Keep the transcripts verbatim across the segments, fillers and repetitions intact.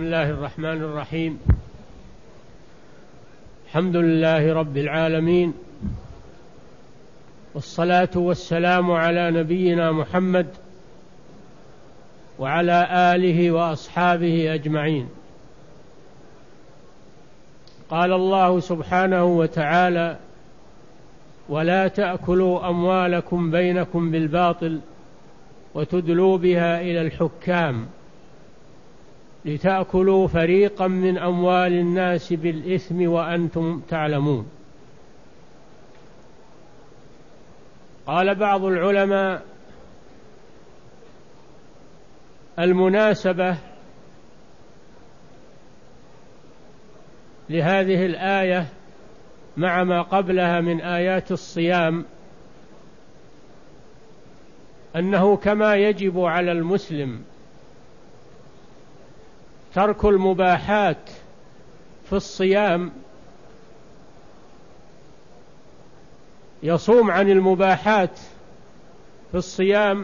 بسم الله الرحمن الرحيم. الحمد لله رب العالمين، والصلاة والسلام على نبينا محمد وعلى آله وأصحابه أجمعين. قال الله سبحانه وتعالى: ولا تأكلوا أموالكم بينكم بالباطل وتدلوا بها إلى الحكام لتأكلوا فريقا من أموال الناس بالإثم وأنتم تعلمون. قال بعض العلماء: المناسبة لهذه الآية مع ما قبلها من آيات الصيام أنه كما يجب على المسلم ترك المباحات في الصيام، يصوم عن المباحات في الصيام،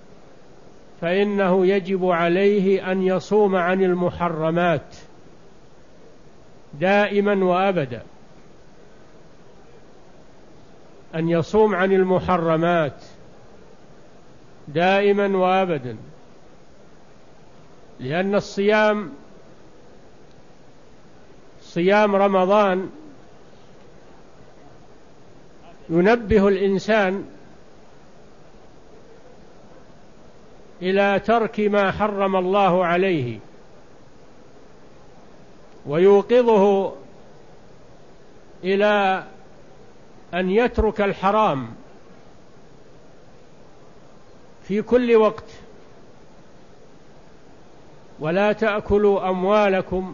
فإنه يجب عليه أن يصوم عن المحرمات دائما وأبدا، أن يصوم عن المحرمات دائما وأبدا، لأن الصيام صيام رمضان ينبه الإنسان إلى ترك ما حرم الله عليه، ويوقظه إلى أن يترك الحرام في كل وقت. ولا تأكلوا أموالكم،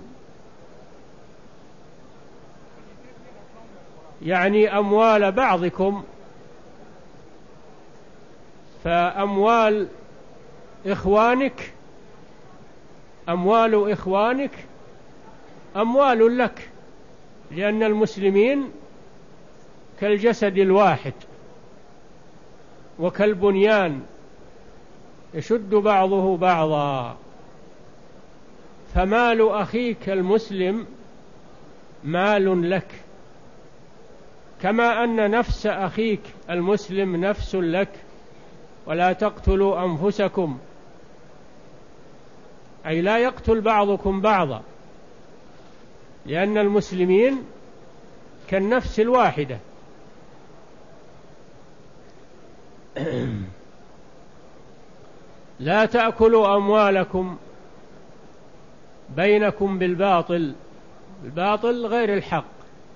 يعني أموال بعضكم، فأموال إخوانك أموال إخوانك أموال لك، لأن المسلمين كالجسد الواحد وكالبنيان يشد بعضه بعضا، فمال أخيك المسلم مال لك، كما أن نفس أخيك المسلم نفس لك. ولا تقتلوا أنفسكم، أي لا يقتل بعضكم بعضا، لأن المسلمين كالنفس الواحدة. لا تأكلوا أموالكم بينكم بالباطل، الباطل غير الحق،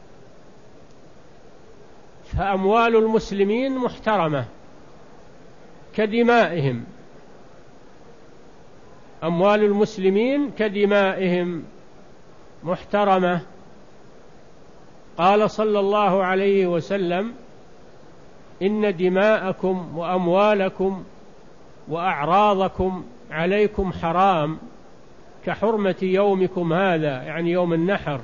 فأموال المسلمين محترمة كدمائهم، أموال المسلمين كدمائهم محترمة. قال صلى الله عليه وسلم: إن دماءكم وأموالكم وأعراضكم عليكم حرام كحرمة يومكم هذا، يعني يوم النحر،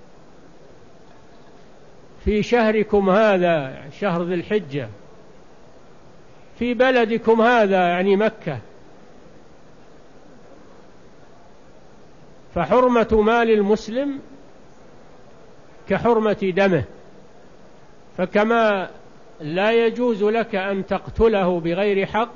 في شهركم هذا، شهر ذي الحجة، في بلدكم هذا، يعني مكة. فحرمة مال المسلم كحرمة دمه، فكما لا يجوز لك أن تقتله بغير حق،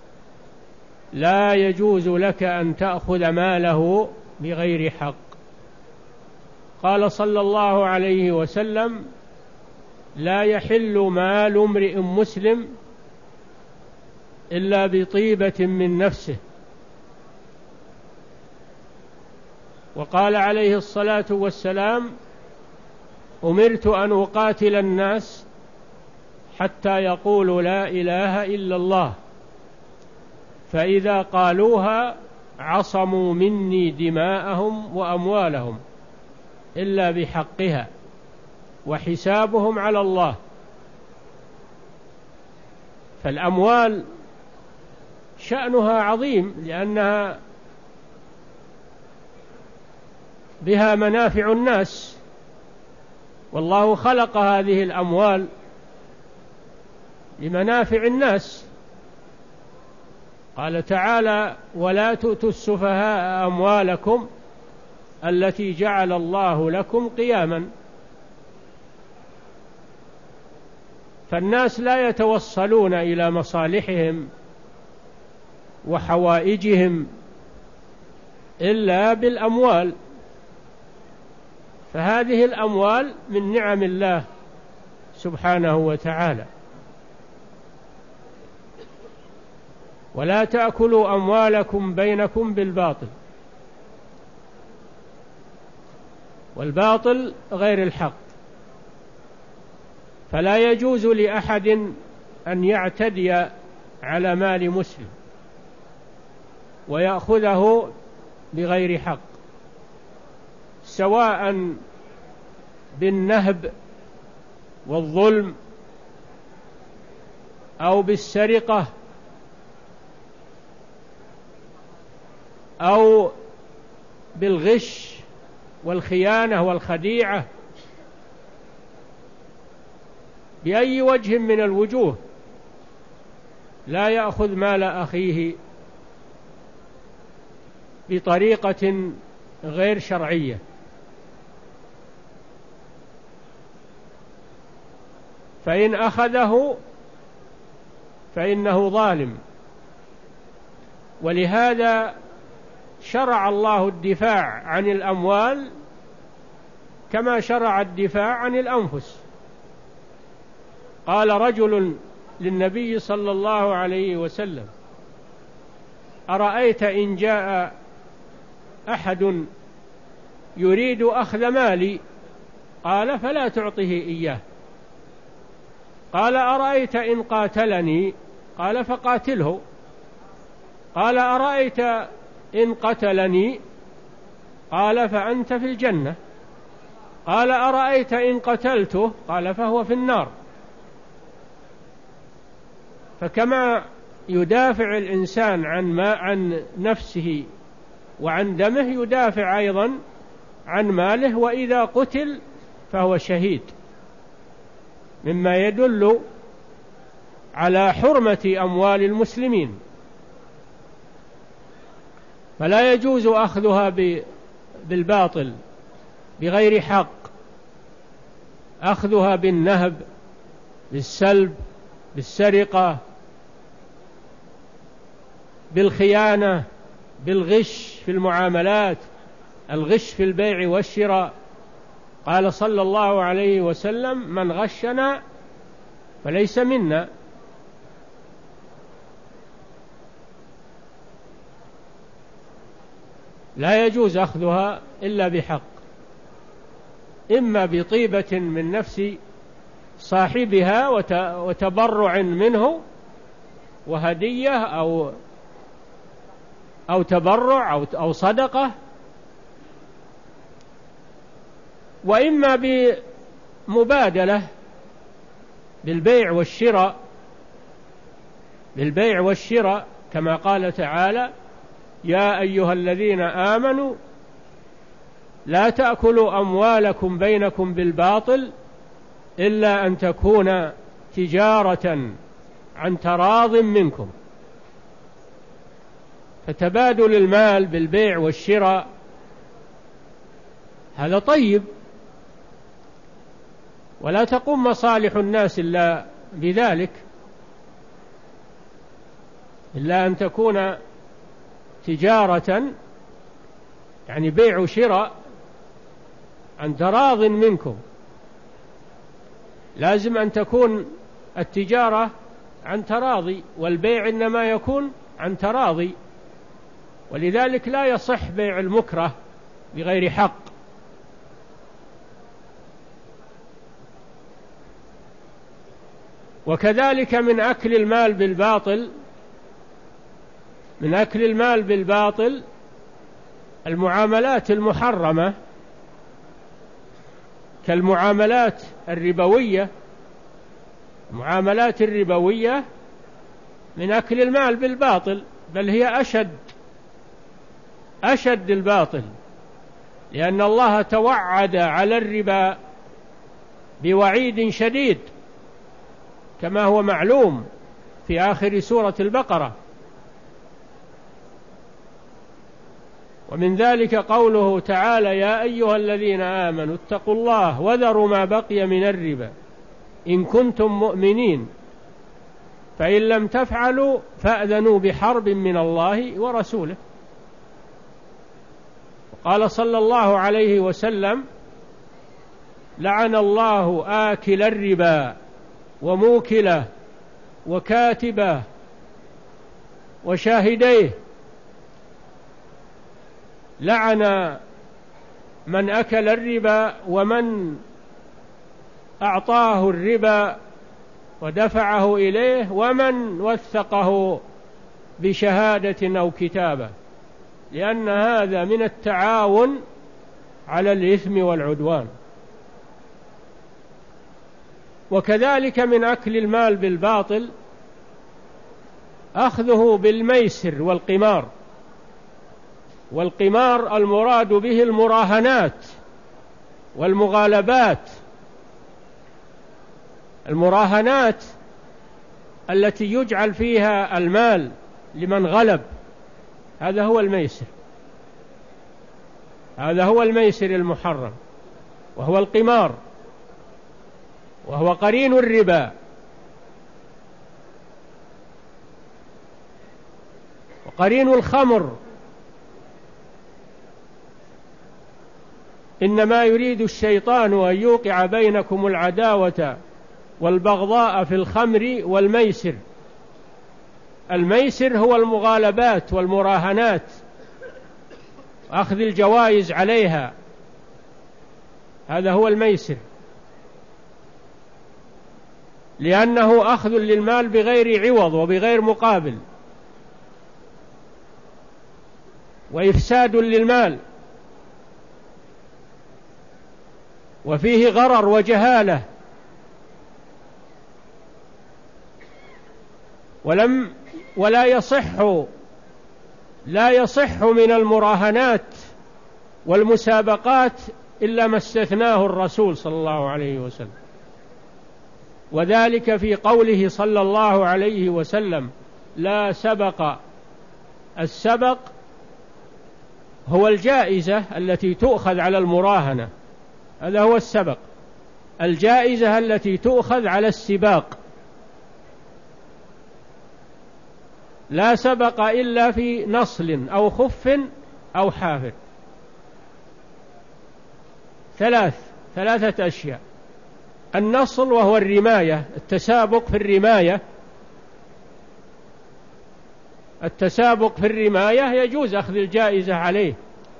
لا يجوز لك أن تأخذ ماله بغير حق. قال صلى الله عليه وسلم: لا يحل مال امرئ مسلم إلا بطيبة من نفسه. وقال عليه الصلاة والسلام: أمرت أن أقاتل الناس حتى يقولوا لا إله إلا الله، فإذا قالوها عصموا مني دماءهم وأموالهم إلا بحقها وحسابهم على الله. فالأموال شأنها عظيم، لأنها بها منافع الناس، والله خلق هذه الأموال لمنافع الناس. قال تعالى: ولا تؤتوا السفهاء أموالكم التي جعل الله لكم قياما. فالناس لا يتوصلون إلى مصالحهم وحوائجهم إلا بالأموال، فهذه الأموال من نعم الله سبحانه وتعالى. ولا تأكلوا أموالكم بينكم بالباطل، والباطل غير الحق. فلا يجوز لأحد أن يعتدي على مال مسلم ويأخذه بغير حق، سواء بالنهب والظلم أو بالسرقة أو بالغش والخيانة والخديعة، بأي وجه من الوجوه لا يأخذ مال أخيه بطريقة غير شرعية. فإن أخذه فإنه ظالم. ولهذا شرع الله الدفاع عن الأموال كما شرع الدفاع عن الأنفس. قال رجل للنبي صلى الله عليه وسلم: أرأيت إن جاء أحد يريد أخذ مالي؟ قال: فلا تعطه إياه. قال: أرأيت إن قاتلني؟ قال: فقاتله. قال: أرأيت إن قتلني؟ قال: فأنت في الجنة. قال: أرأيت إن قتلته؟ قال: فهو في النار. فكما يدافع الإنسان عن ما عن نفسه وعن دمه، يدافع أيضا عن ماله، وإذا قتل فهو شهيد، مما يدل على حرمة أموال المسلمين. فلا يجوز أخذها بالباطل بغير حق، أخذها بالنهب، بالسلب، بالسرقة، بالخيانة، بالغش في المعاملات، الغش في البيع والشراء. قال صلى الله عليه وسلم: من غشنا فليس منا. لا يجوز أخذها إلا بحق، إما بطيبة من نفس صاحبها وتبرع منه وهدية أو أو تبرع أو أو صدقة، وإما بمبادلة بالبيع والشراء بالبيع والشراء كما قال تعالى: يا أيها الذين آمنوا لا تأكلوا أموالكم بينكم بالباطل إلا أن تكون تجارة عن تراض منكم. فتبادل المال بالبيع والشراء هذا طيب، ولا تقوم مصالح الناس إلا بذلك، إلا أن تكون تجارة يعني بيع وشراء عن تراض منكم. لازم أن تكون التجارة عن تراضي، والبيع إنما يكون عن تراضي، ولذلك لا يصح بيع المكره بغير حق. وكذلك من أكل المال بالباطل من أكل المال بالباطل المعاملات المحرمة كالمعاملات الربوية. المعاملات الربوية من أكل المال بالباطل، بل هي أشد أشد الباطل، لأن الله توعد على الربا بوعيد شديد كما هو معلوم في آخر سورة البقرة: ومن ذلك قوله تعالى: يا أيها الذين آمنوا اتقوا الله وذروا ما بقي من الربا إن كنتم مؤمنين فإن لم تفعلوا فأذنوا بحرب من الله ورسوله. قال صلى الله عليه وسلم: لعن الله آكل الربا وموكله وكاتبه وشاهديه. لعن من أكل الربا ومن أعطاه الربا ودفعه إليه ومن وثقه بشهادة أو كتابة، لأن هذا من التعاون على الإثم والعدوان. وكذلك من أكل المال بالباطل أخذه بالميسر والقمار. والقمار المراد به المراهنات والمغالبات. المراهنات التي يجعل فيها المال لمن غلب، هذا هو الميسر، هذا هو الميسر المحرم، وهو القمار، وهو قرين الربا. وقرين الخمر. إنما يريد الشيطان أن يوقع بينكم العداوة والبغضاء في الخمر والميسر. الميسر هو المغالبات والمراهنات، أخذ الجوائز عليها، هذا هو الميسر، لأنه أخذ للمال بغير عوض وبغير مقابل، وإفساد للمال، وفيه غرر وجهالة. ولم ولا يصح لا يصح من المراهنات والمسابقات إلا ما استثناه الرسول صلى الله عليه وسلم، وذلك في قوله صلى الله عليه وسلم: لا سبق. السبق هو الجائزة التي تؤخذ على المراهنة، هذا هو السبق، الجائزة التي تؤخذ على السباق. لا سبق إلا في نصل أو خف أو حافر. ثلاث ثلاثة أشياء: النصل وهو الرماية، التسابق في الرماية. التسابق في الرماية يجوز أخذ الجائزة عليه،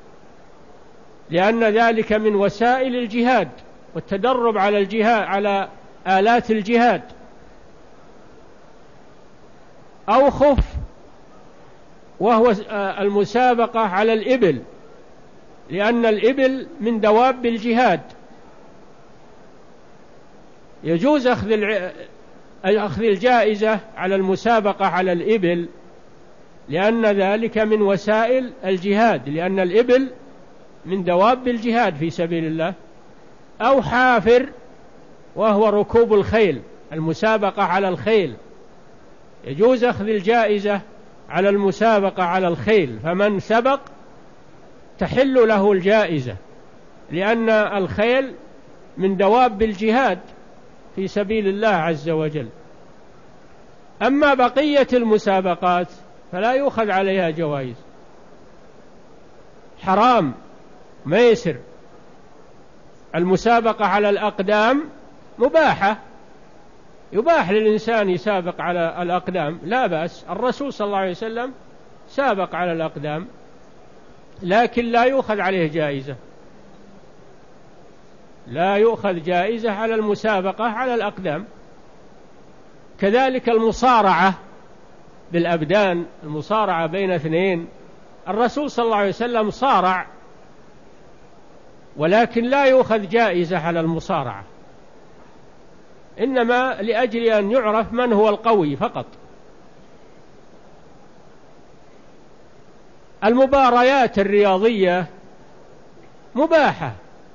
لأن ذلك من وسائل الجهاد والتدرب على الجهاد، على آلات الجهاد. أو خف وهو المسابقة على الإبل، لأن الإبل من دواب الجهاد، يجوز أخذ أخذ الجائزة على المسابقة على الإبل، لأن ذلك من وسائل الجهاد، لأن الإبل من دواب الجهاد في سبيل الله. أو حافر وهو ركوب الخيل، المسابقة على الخيل، يجوز أخذ الجائزة على المسابقة على الخيل، فمن سبق تحل له الجائزة، لأن الخيل من دواب الجهاد في سبيل الله عز وجل. أما بقية المسابقات فلا يؤخذ عليها جوائز، حرام، ميسر. المسابقة على الأقدام مباحة، يباح للإنسان يسابق على الأقدام، لا بأس. الرسول صلى الله عليه وسلم سابق على الأقدام، لكن لا يؤخذ عليه جائزة، لا يؤخذ جائزة على المسابقة على الأقدام. كذلك المصارعة بالأبدان، المصارعة بين اثنين، الرسول صلى الله عليه وسلم صارع، ولكن لا يؤخذ جائزة على المصارعة، إنما لأجل أن يعرف من هو القوي فقط. المباريات الرياضية مباحة،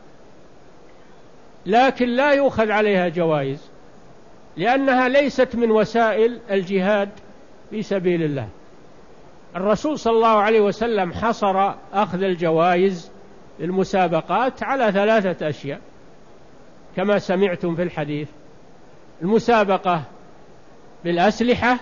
لكن لا يؤخذ عليها جوائز، لأنها ليست من وسائل الجهاد في سبيل الله. الرسول صلى الله عليه وسلم حصر أخذ الجوائز للمسابقات على ثلاثة أشياء كما سمعتم في الحديث: المسابقة بالأسلحة،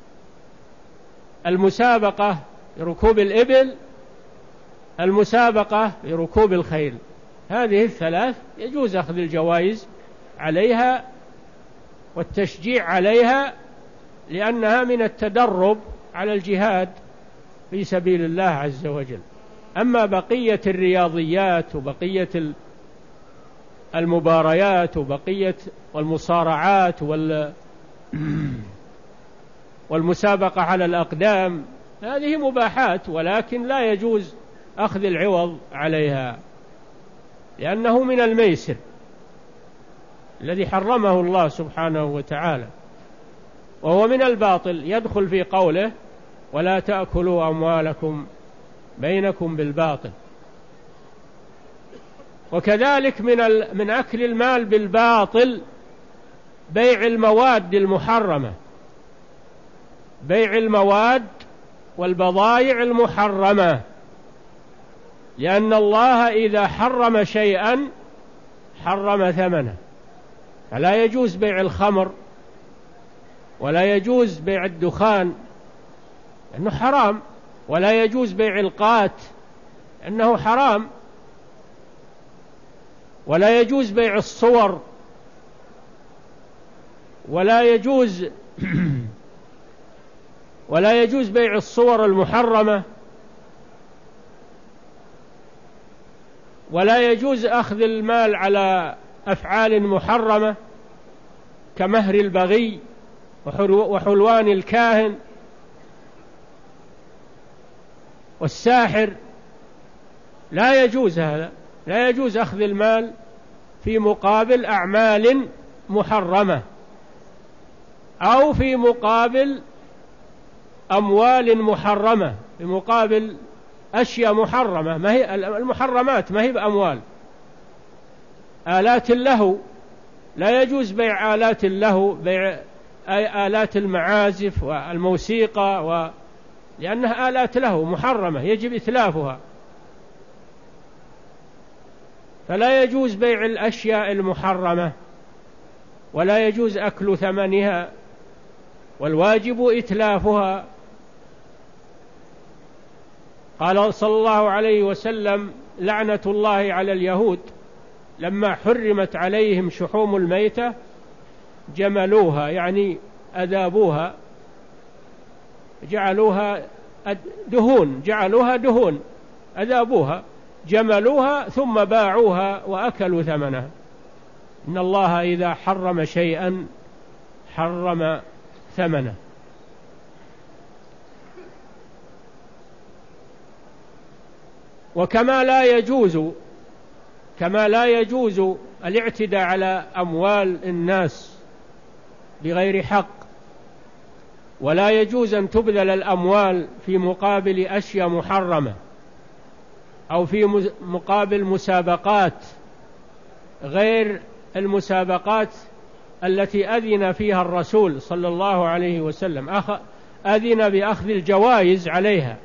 المسابقة بركوب الإبل، المسابقة بركوب الخيل. هذه الثلاث يجوز أخذ الجوائز عليها والتشجيع عليها، لأنها من التدرب على الجهاد في سبيل الله عز وجل. أما بقية الرياضيات وبقية المباريات وبقية والمصارعات وال والمسابقة على الأقدام، هذه مباحات، ولكن لا يجوز أخذ العوض عليها، لأنه من الميسر الذي حرمه الله سبحانه وتعالى، وهو من الباطل، يدخل في قوله: ولا تأكلوا أموالكم بينكم بالباطل. وكذلك من من أكل المال بالباطل بيع المواد المحرمة، بيع المواد والبضائع المحرمة، لأن الله إذا حرم شيئا حرم ثمنه، فلا يجوز بيع الخمر ولا يجوز بيع الدخان لأنه حرام، ولا يجوز بيع القات لأنه حرام، ولا يجوز بيع الصور، ولا يجوز ولا يجوز بيع الصور المحرمة، ولا يجوز أخذ المال على أفعال محرمة كمهر البغي وحلوان الكاهن والساحر. لا يجوز هذا، لا يجوز أخذ المال في مقابل أعمال محرمة أو في مقابل أموال محرمة، في مقابل أشياء محرمة. ما هي المحرمات؟ ما هي بأموال. آلات اللهو لا يجوز بيع آلات اللهو، بيع آلات المعازف والموسيقى و... لأنها آلات لهو محرمة يجب إتلافها، فلا يجوز بيع الأشياء المحرمة، ولا يجوز أكل ثمنها، والواجب إتلافها. قال صلى الله عليه وسلم: لعنة الله على اليهود لما حرمت عليهم شحوم الميتة جملوها، يعني أذابوها، جعلوها دهون، جعلوها دهون أذابوها، جملوها ثم باعوها وأكلوا ثمنها. إن الله إذا حرم شيئا حرم ثمنه. وكما لا يجوز كما لا يجوز الاعتداء على أموال الناس بغير حق، ولا يجوز أن تبذل الأموال في مقابل أشياء محرمة أو في مقابل مسابقات غير المسابقات التي أذن فيها الرسول صلى الله عليه وسلم، أذن بأخذ الجوائز عليها.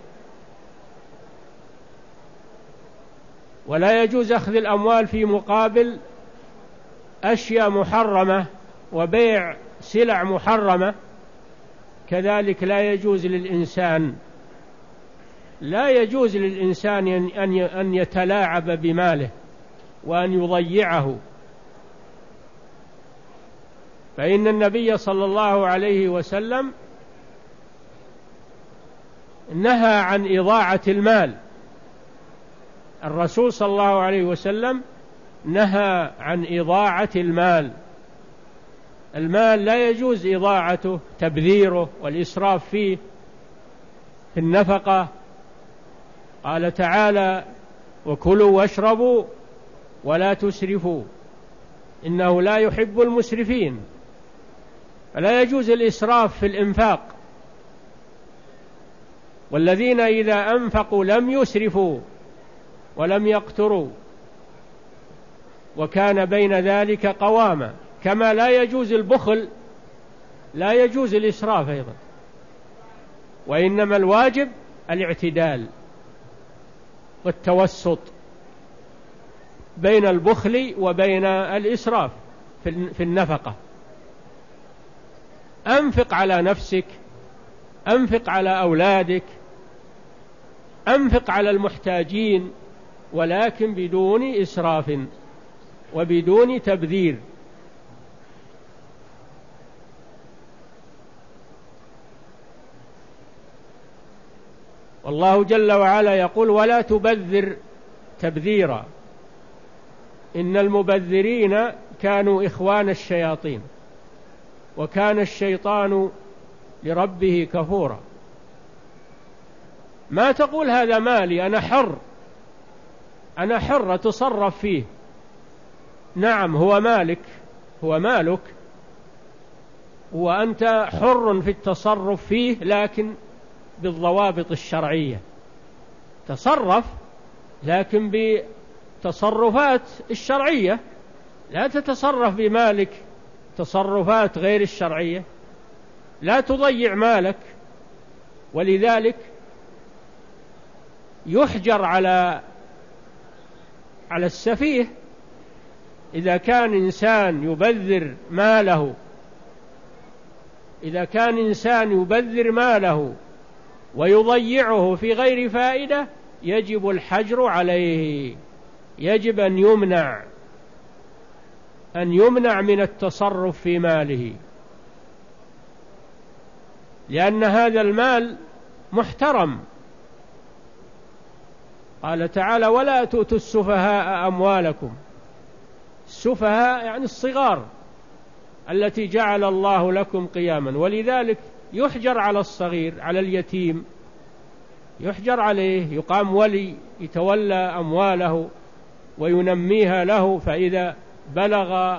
ولا يجوز أخذ الأموال في مقابل أشياء محرمة وبيع سلع محرمة. كذلك لا يجوز للإنسان لا يجوز للإنسان أن يتلاعب بماله وأن يضيعه، فإن النبي صلى الله عليه وسلم نهى عن إضاعة المال. الرسول صلى الله عليه وسلم نهى عن إضاعة المال. المال لا يجوز إضاعته، تبذيره والإسراف فيه في النفقة. قال تعالى: وكلوا واشربوا ولا تسرفوا إنه لا يحب المسرفين. فلا يجوز الإسراف في الإنفاق، والذين إذا أنفقوا لم يسرفوا ولم يقتروا وكان بين ذلك قواما. كما لا يجوز البخل لا يجوز الإسراف أيضا، وإنما الواجب الاعتدال والتوسط بين البخل وبين الإسراف في النفقة. أنفق على نفسك، أنفق على أولادك، أنفق على المحتاجين، ولكن بدون إسراف وبدون تبذير. والله جل وعلا يقول: ولا تبذر تبذيرا إن المبذرين كانوا إخوان الشياطين وكان الشيطان لربه كفورا. ما تقول هذا مالي، أنا حر، أنا حر أتصرف فيه. نعم، هو مالك، هو مالك، وأنت حر في التصرف فيه، لكن بالضوابط الشرعية. تصرف لكن بتصرفات الشرعية، لا تتصرف بمالك تصرفات غير الشرعية، لا تضيع مالك. ولذلك يحجر على على السفيه إذا كان إنسان يبذر ماله إذا كان إنسان يبذر ماله ويضيعه في غير فائدة، يجب الحجر عليه، يجب أن يمنع أن يمنع من التصرف في ماله، لأن هذا المال محترم. قال تعالى: ولا تؤتوا السفهاء أموالكم. السفهاء يعني الصغار التي جعل الله لكم قياما. ولذلك يحجر على الصغير، على اليتيم يحجر عليه، يقام ولي يتولى أمواله وينميها له، فإذا بلغ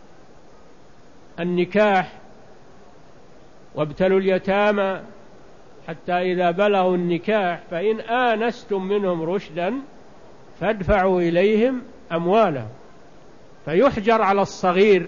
النكاح وابتلوا اليتامى حتى إذا بلغوا النكاح فإن آنستم منهم رشدا فادفعوا إليهم أموالهم. فيحجر على الصغير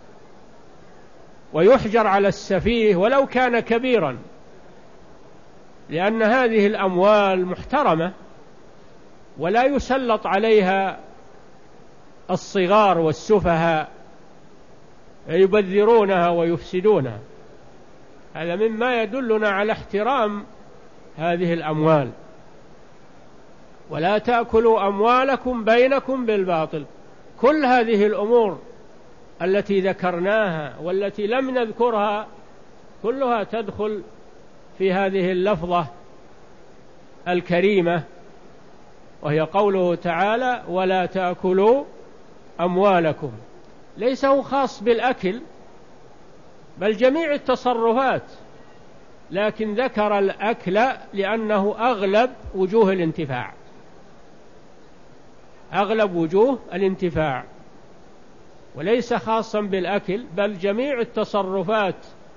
ويحجر على السفيه ولو كان كبيرا، لأن هذه الأموال محترمة ولا يسلط عليها الصغار والسفهاء يبذرونها ويفسدونها. هذا مما يدلنا على احترام هذه الأموال. ولا تأكلوا أموالكم بينكم بالباطل. كل هذه الأمور التي ذكرناها والتي لم نذكرها كلها تدخل في هذه اللفظة الكريمة، وهي قوله تعالى: ولا تأكلوا أموالكم. ليس هو خاص بالأكل بل جميع التصرفات، لكن ذكر الأكل لأنه أغلب وجوه الانتفاع، أغلب وجوه الانتفاع، وليس خاصا بالأكل بل جميع التصرفات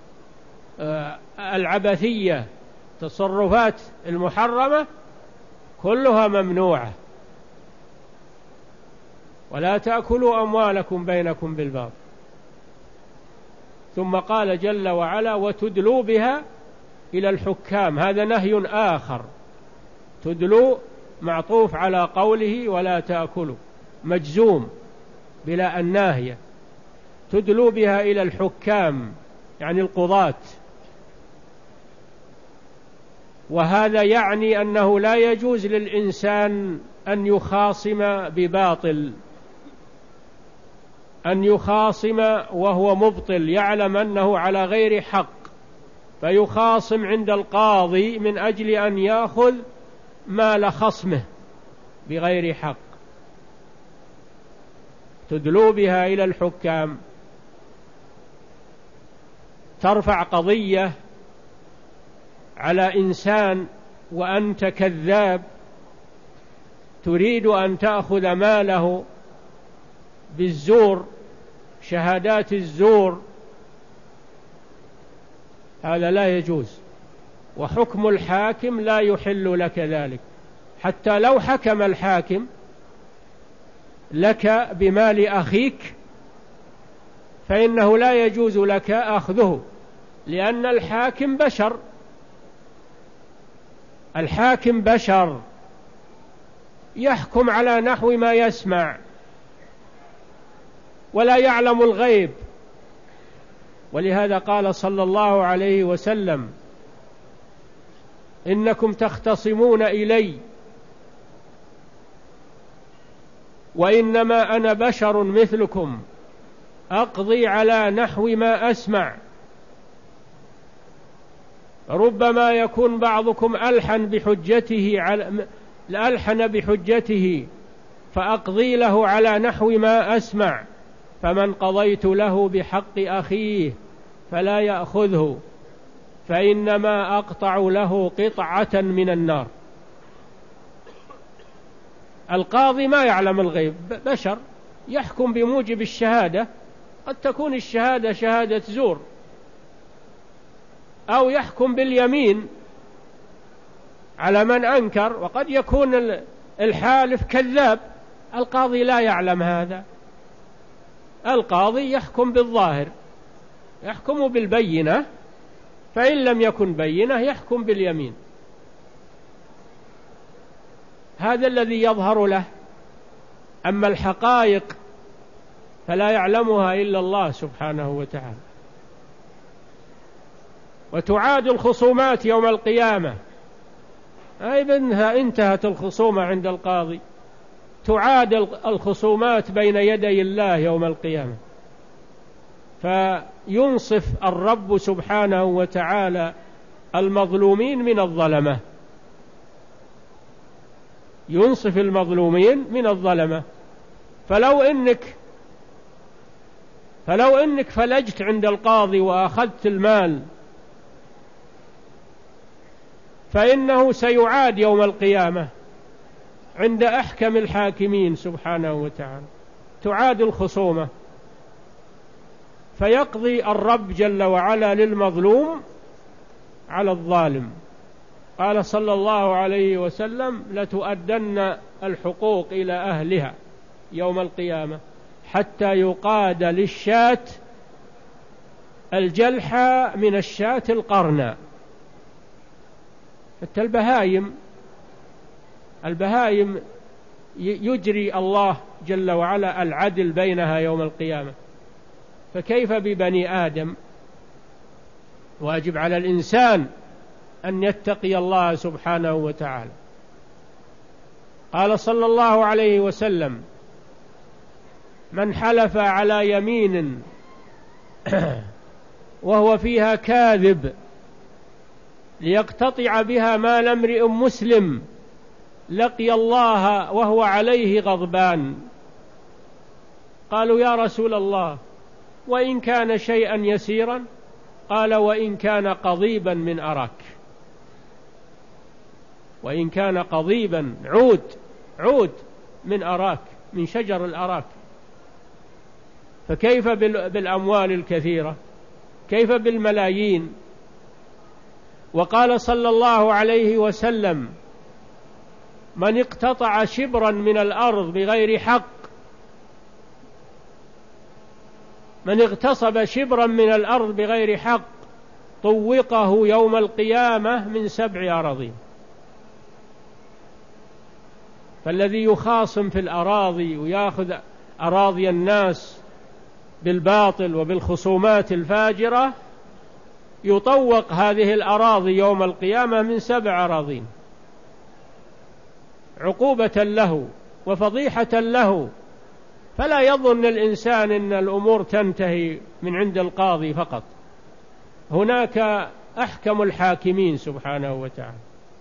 العبثية، تصرفات المحرمة كلها ممنوعة. ولا تأكلوا أموالكم بينكم بالباطل. ثم قال جل وعلا: وتدلوا بها إلى الحكام. هذا نهي آخر. تدلوا معطوف على قوله ولا تأكلوا، مجزوم بلا الناهية. تدلوا بها إلى الحكام يعني القضاة. وهذا يعني أنه لا يجوز للإنسان أن يخاصم بباطل، أن يخاصم وهو مبطل، يعلم أنه على غير حق فيخاصم عند القاضي من أجل أن يأخذ مال خصمه بغير حق. تدلوا بها إلى الحكام، ترفع قضية على إنسان وأنت كذاب تريد أن تأخذ ماله بالزور، شهادات الزور، هذا لا يجوز. وحكم الحاكم لا يحل لك ذلك، حتى لو حكم الحاكم لك بمال أخيك فإنه لا يجوز لك أخذه، لأن الحاكم بشر الحاكم بشر يحكم على نحو ما يسمع ولا يعلم الغيب. ولهذا قال صلى الله عليه وسلم: إنكم تختصمون إلي وإنما أنا بشر مثلكم أقضي على نحو ما أسمع، ربما يكون بعضكم ألحن بحجته على ألحن بحجته فأقضي له على نحو ما أسمع، فمن قضيت له بحق أخيه فلا يأخذه فإنما أقطع له قطعة من النار. القاضي ما يعلم الغيب، بشر يحكم بموجب الشهادة، قد تكون الشهادة شهادة زور، أو يحكم باليمين على من أنكر، وقد يكون الحالف كذاب. القاضي لا يعلم هذا، القاضي يحكم بالظاهر، يحكم بالبينة، فإن لم يكن بينة يحكم باليمين. هذا الذي يظهر له، أما الحقائق فلا يعلمها إلا الله سبحانه وتعالى. وتعاد الخصومات يوم القيامة، أي بأنها انتهت الخصومة عند القاضي، تعاد الخصومات بين يدي الله يوم القيامة، فينصف الرب سبحانه وتعالى المظلومين من الظلمة، ينصف المظلومين من الظلمة. فلو إنك فلو إنك فلجت عند القاضي وأخذت المال فإنه سيعاد يوم القيامة عند أحكم الحاكمين سبحانه وتعالى، تعاد الخصومة، فيقضي الرب جل وعلا للمظلوم على الظالم. قال صلى الله عليه وسلم: لتؤدن الحقوق إلى أهلها يوم القيامة حتى يقاد للشاة الجلحى من الشاة القرنى. حتى البهايم البهايم يجري الله جل وعلا العدل بينها يوم القيامة، فكيف ببني آدم؟ واجب على الإنسان أن يتقي الله سبحانه وتعالى. قال صلى الله عليه وسلم: من حلف على يمين وهو فيها كاذب ليقتطع بها مال امرئ مسلم لقي الله وهو عليه غضبان. قالوا: يا رسول الله، وإن كان شيئا يسيرا؟ قال: وإن كان قضيبا من أراك. وإن كان قضيبا، عود عود من أراك، من شجر الأراك. فكيف بالأموال الكثيرة؟ كيف بالملايين؟ وقال صلى الله عليه وسلم: من اقتطع شبرا من الأرض بغير حق، من اغتصب شبرا من الأرض بغير حق طوقه يوم القيامة من سبع أراضين. فالذي يخاصم في الأراضي ويأخذ أراضي الناس بالباطل وبالخصومات الفاجرة يطوق هذه الأراضي يوم القيامة من سبع أراضين، عقوبة له وفضيحة له. فلا يظن الإنسان أن الأمور تنتهي من عند القاضي فقط، هناك أحكم الحاكمين سبحانه وتعالى.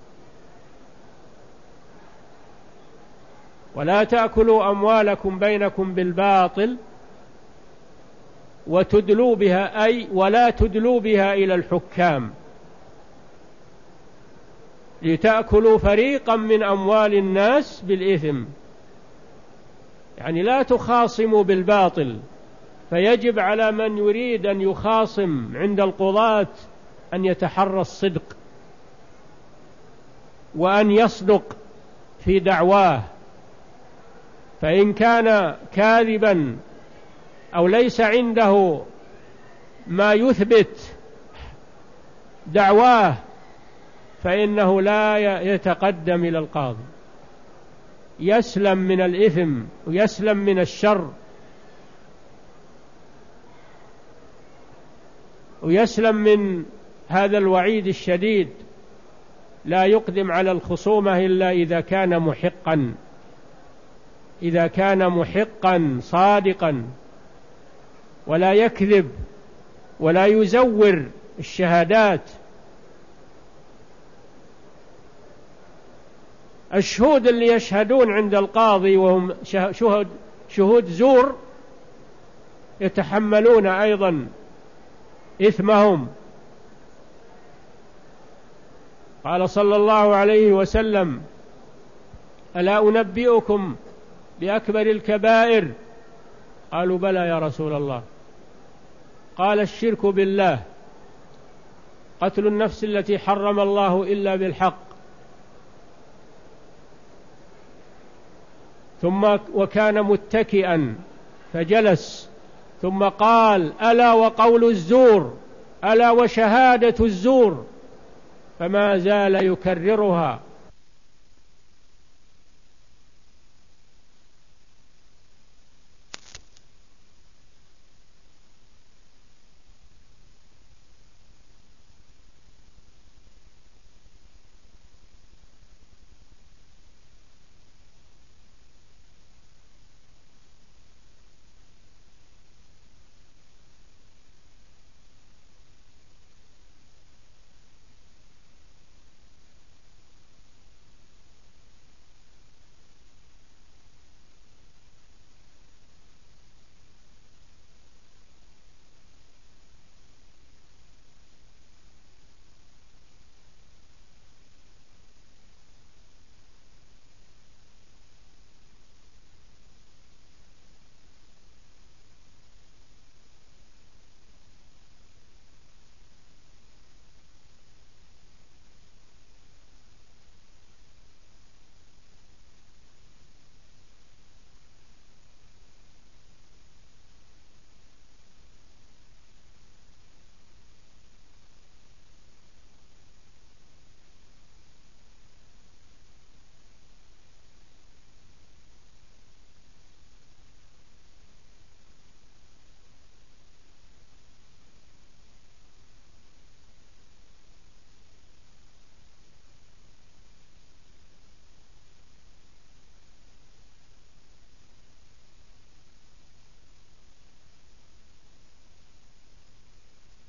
ولا تأكلوا أموالكم بينكم بالباطل وتدلوا بها، أي ولا تدلوا بها إلى الحكام لتأكلوا فريقا من أموال الناس بالإثم. يعني لا تخاصموا بالباطل، فيجب على من يريد أن يخاصم عند القضاة أن يتحرى الصدق وأن يصدق في دعواه، فإن كان كاذبا أو ليس عنده ما يثبت دعواه فإنه لا يتقدم إلى القاضي، يسلم من الإثم ويسلم من الشر ويسلم من هذا الوعيد الشديد. لا يقدم على الخصومة إلا إذا كان محقا، إذا كان محقا صادقا، ولا يكذب ولا يزور الشهادات. الشهود اللي يشهدون عند القاضي وهم شهود شهود زور يتحملون أيضا إثمهم. قال صلى الله عليه وسلم: ألا أنبئكم بأكبر الكبائر؟ قالوا: بلى يا رسول الله. قال: الشرك بالله، قتل النفس التي حرم الله إلا بالحق. ثم وكان متكئا فجلس، ثم قال: ألا وقول الزور، ألا وشهادة الزور، فما زال يكررها